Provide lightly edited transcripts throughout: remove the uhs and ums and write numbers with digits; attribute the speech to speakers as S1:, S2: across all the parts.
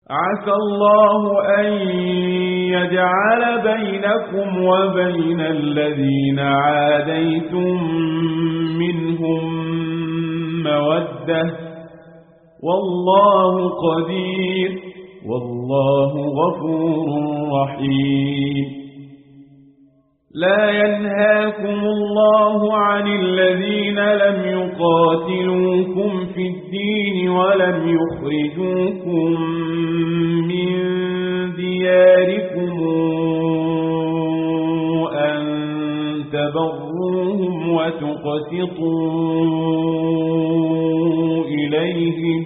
S1: عسى الله أن يجعل بينكم وبين الذين عاديتم منهم مودة، والله قدير، والله غفور رحيم. لا ينهاكم الله عن الذين لم يقاتلوكم في الدين ولم يخرجوكم من دياركم أن تبروهم وتقسطوا إليهم،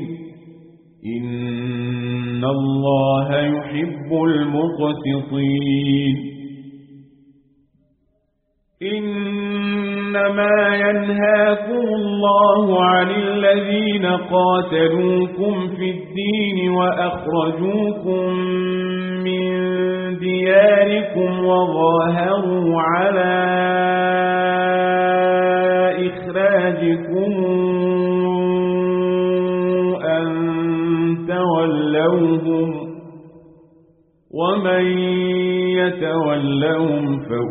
S1: إن الله يحب المقسطين. إنما ينهاكم الله عن الذين قاتلوكم في الدين وأخرجوكم من دياركم وظاهروا على إخراجكم أن تولوهم، ومن يتولهم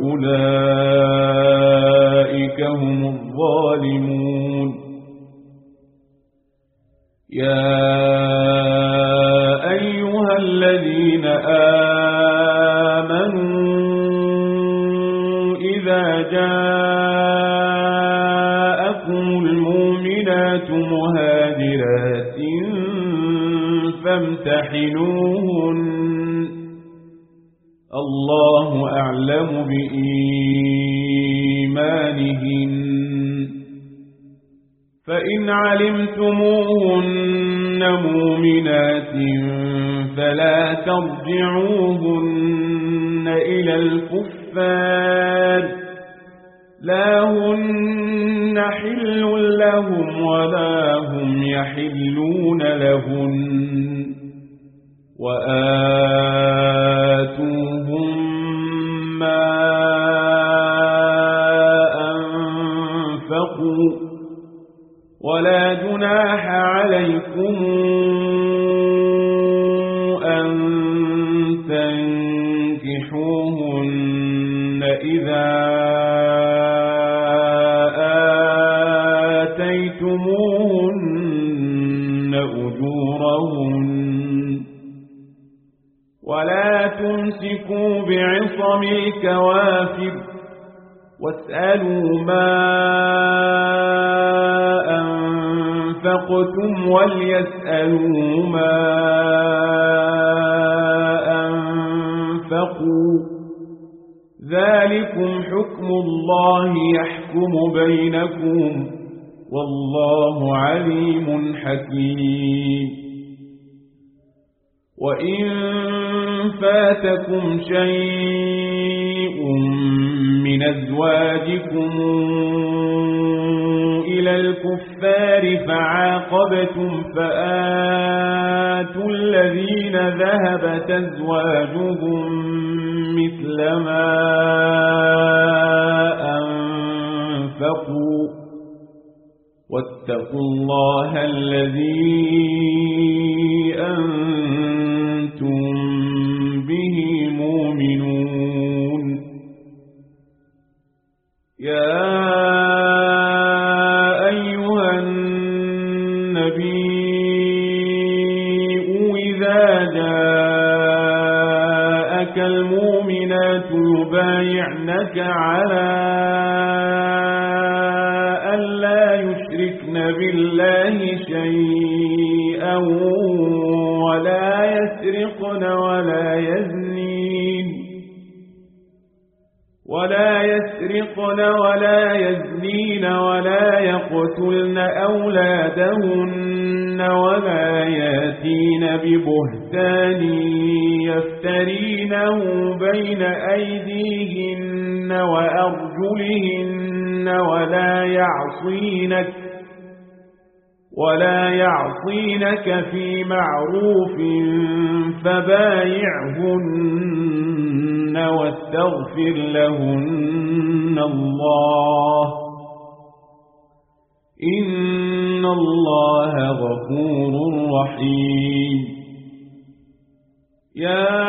S1: فأولئك هم الظالمون. يا أيها الذين آمنوا إذا جاءكم المؤمنات مهاجرات فامتحنوهن، الله أعلم بإيمانهن، فإن علمتموهن مؤمنات فلا ترجعوهن إلى الكفار، لا هن حل لهم ولا هم يحلون لهن، وآتوهم ما أنفقوا، ولا جناح عليكم أن تنكحوهن إذا آتيتموهن أجورهن، ولا تمسكوا بعصم الكوافر، واسألوا ما أنفقتم وليسألوا ما أنفقوا، ذلكم حكم الله يحكم بينكم، والله عليم حكيم. وإن فاتكم شيء من أزواجكم إلى الكفار فعاقبتم فآتوا الذين ذهبت أزواجهم مثل ما أنفقوا، واتقوا الله الذي أنتم به مؤمنون. يا أيها النبي إذا جاءك المؤمنات يبايعنك على ألا يشركن بالله شيئا ولا يسرقن ولا يزنين ولا يقتلن أولادهن ولا ياتين ببهتان يفترينه بين أيديهن وأرجلهن ولا يعصينك في معروف فبايعهن واستغفر لهن الله، إن الله غفور رحيم. يا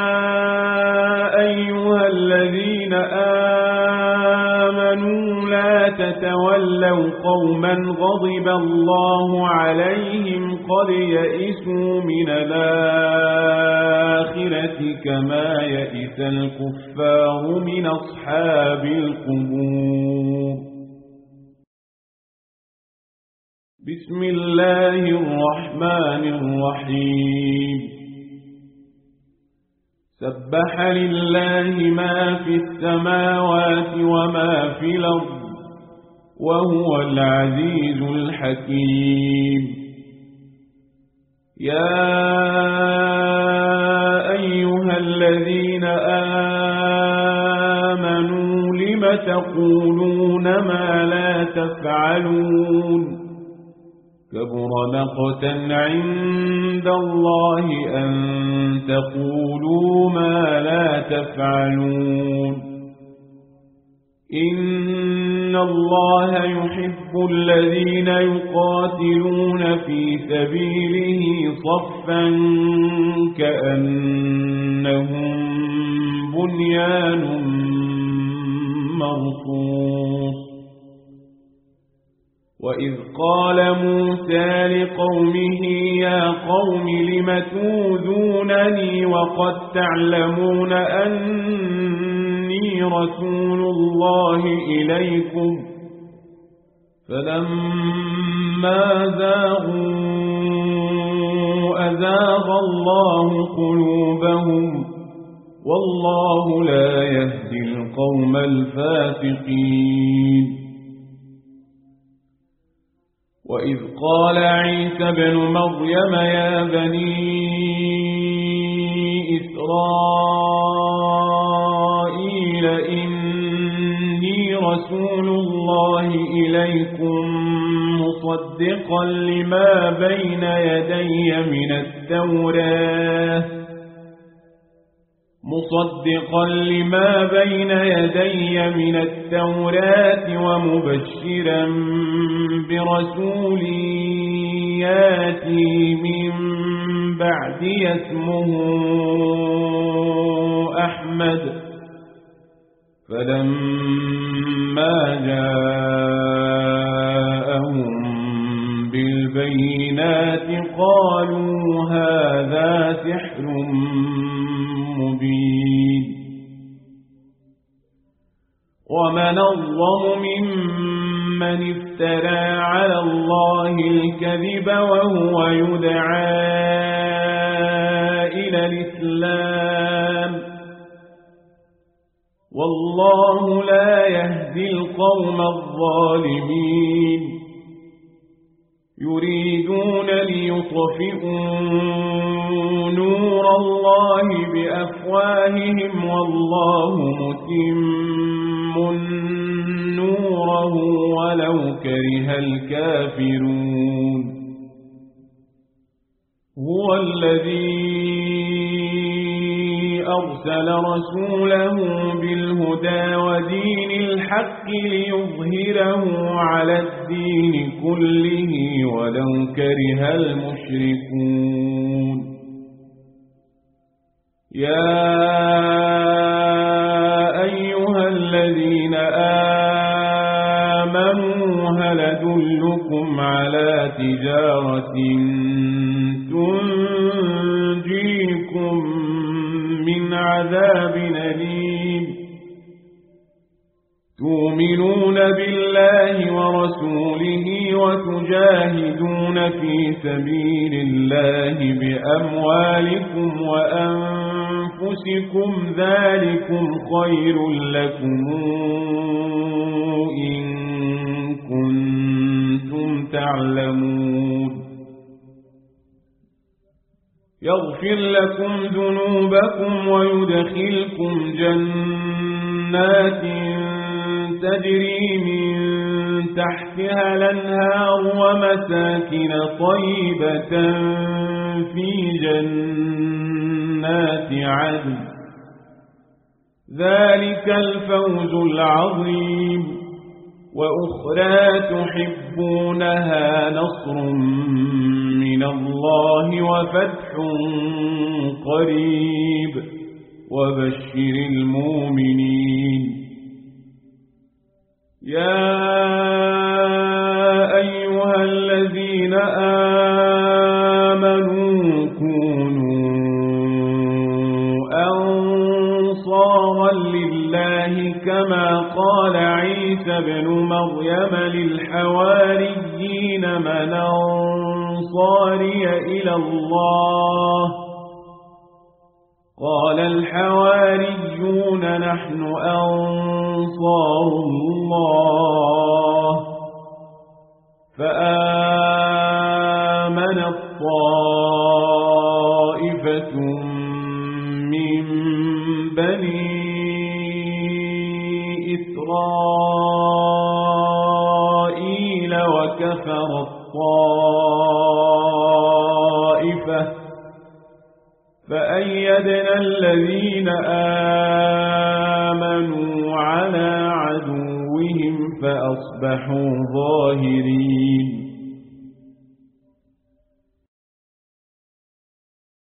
S1: أيها الذين آمنوا لا تتولوا قوما غضب الله عليهم قد يئسوا من الآخرة كما يئس الكفار من أصحاب القبور. بسم الله الرحمن الرحيم. سبح لله ما في السماوات وما في الأرض وهو العزيز الحكيم. يا أيها الذين آمنوا لم تقولون ما لا تفعلون كبر مقتا عند الله أن تقولوا ما لا تفعلون. إن الله يحب الذين يقاتلون في سبيله صفا كأنهم بنيان مرصوص. وإذ قال موسى لقومه يا قوم لم تؤذونني وقد تعلمون أني رسول الله إليكم فلما زاغوا أزاغ الله قلوبهم والله لا يهدي القوم الفاسقين. وإذ قال عيسى ابن مريم يا بني إسرائيل إني رسول الله إليكم مصدقا لما بين يدي من التوراة ومبشرا برسول ياتي من بعدي اسمه أحمد. فلما جاءهم بالبينات قالوا هذا سحر مبين. ومن أظلم ممن افترى على الله الكذب وهو يدعى إلى الإسلام والله لا يهدي القوم الظالمين. يريدون ليطفئوا نور الله بأفواههم والله متم نوره ولو كره الكافرون. هو الذي أرسل رسوله بالهدى ودين الحق ليظهره على الدين كله ولو كره المشركون. يا أيها الذين آمنوا هل أدلكم على تجارة تنجيكم من عذاب أليم تؤمنون بالله ورسوله وتجاهدون في سبيل الله بأموالكم وأنفسكم ذلكم خير لكم إن كنتم تعلمون. يغفر لكم ذنوبكم ويدخلكم جنات تجري من تحتها الأنهار ومساكن طيبة في جنات عدن ذلك الفوز العظيم. وأخرى تحبونها نصر من الله وفتح قريب وبشر المؤمنين يا أيها الذين آمنوا كونوا أنصارا لله كما قال عيسى بن مريم للحواريين من أنصاري إلى الله قال الحواريون نحن أنصار الله فآمنت طائفة من بني إسرائيل وكفرت طائفة فأيدنا الذين آمنوا على عدوهم فأصبحوا ظاهرين